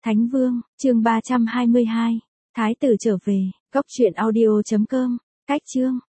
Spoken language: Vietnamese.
Thánh Vương, chương 322. Thái tử trở về, góc truyện audio.com, cách chương.